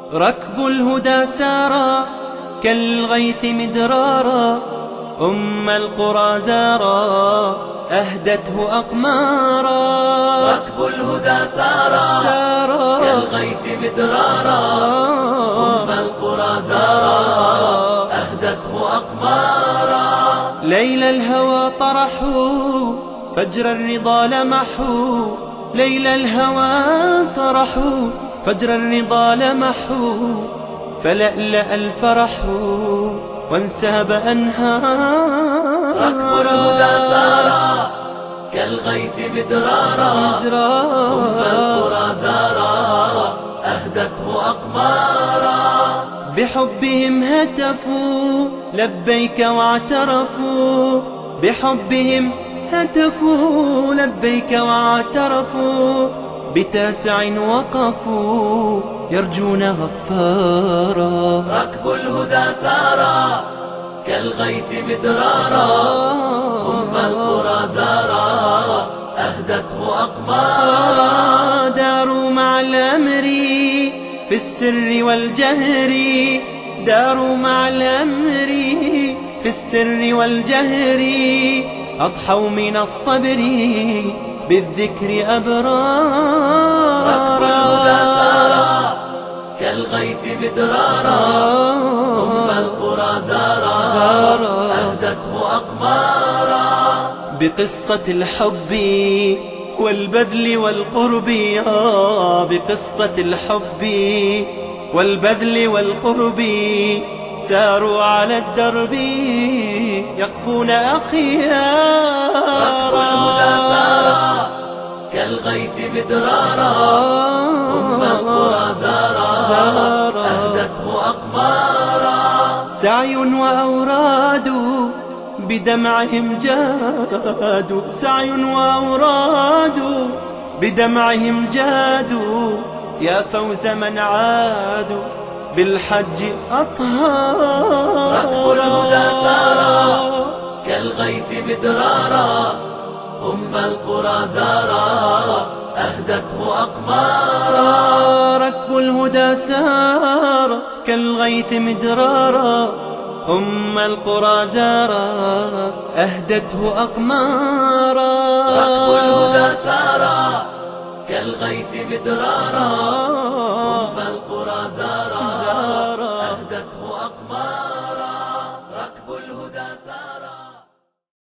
ركب الهدى سارا كالغيث مدرارا، أم القرى زارا أهدته أقمارا. ركب الهدى سارا كالغيث مدرارا، أم القرى زارا أهدته أقمارا. ليل الهوى طرحوا فجر الرضا لمحوا، ليل الهوى طرحوا فجر الرضا لمحوا، فلألأ الفرح وانساب أنهارا. ركب الهدى سارا كالغيث مدرارا، أم القرى زارا أهدته أقمارا. بحبهم هتفوا لبيك واعترفوا، بحبهم هتفوا لبيك واعترفوا، بتاسع وقفوا يرجون غفارا. ركب الهدى سارا كالغيث مدرارا، أم القرى زارا أهدته أقمارا. داروا مع الأمر في السر والجهر، داروا مع الأمر في السر والجهر، أضحوا من الصبر بالذكر أبرارا. ركب الهدى سارا كالغيث مدرارا، أم القرى زارا أهدته أقمارا. بقصة الحب والبذل والقرب، بقصة الحب والبذل والقرب، ساروا على الدرب يقفون أخيارا. ركب الهدى سارا كالغيث مدرارا، أم القرى زارا أهدته أقمارا. سعي وأوراد بدمعهم جادوا، سعي وأوراد بدمعهم جادوا، يا فوز من عادوا بالحج أطهارا. ركب الهدى سارا كالغيث مدرارا، أم القرى زارا أهدته أقمارا. ركب الهدى سارا كالغيث مدرارا، أم القرى زارا أهدته أقمارا. ركب الهدى سارا كالغيث مدرارا،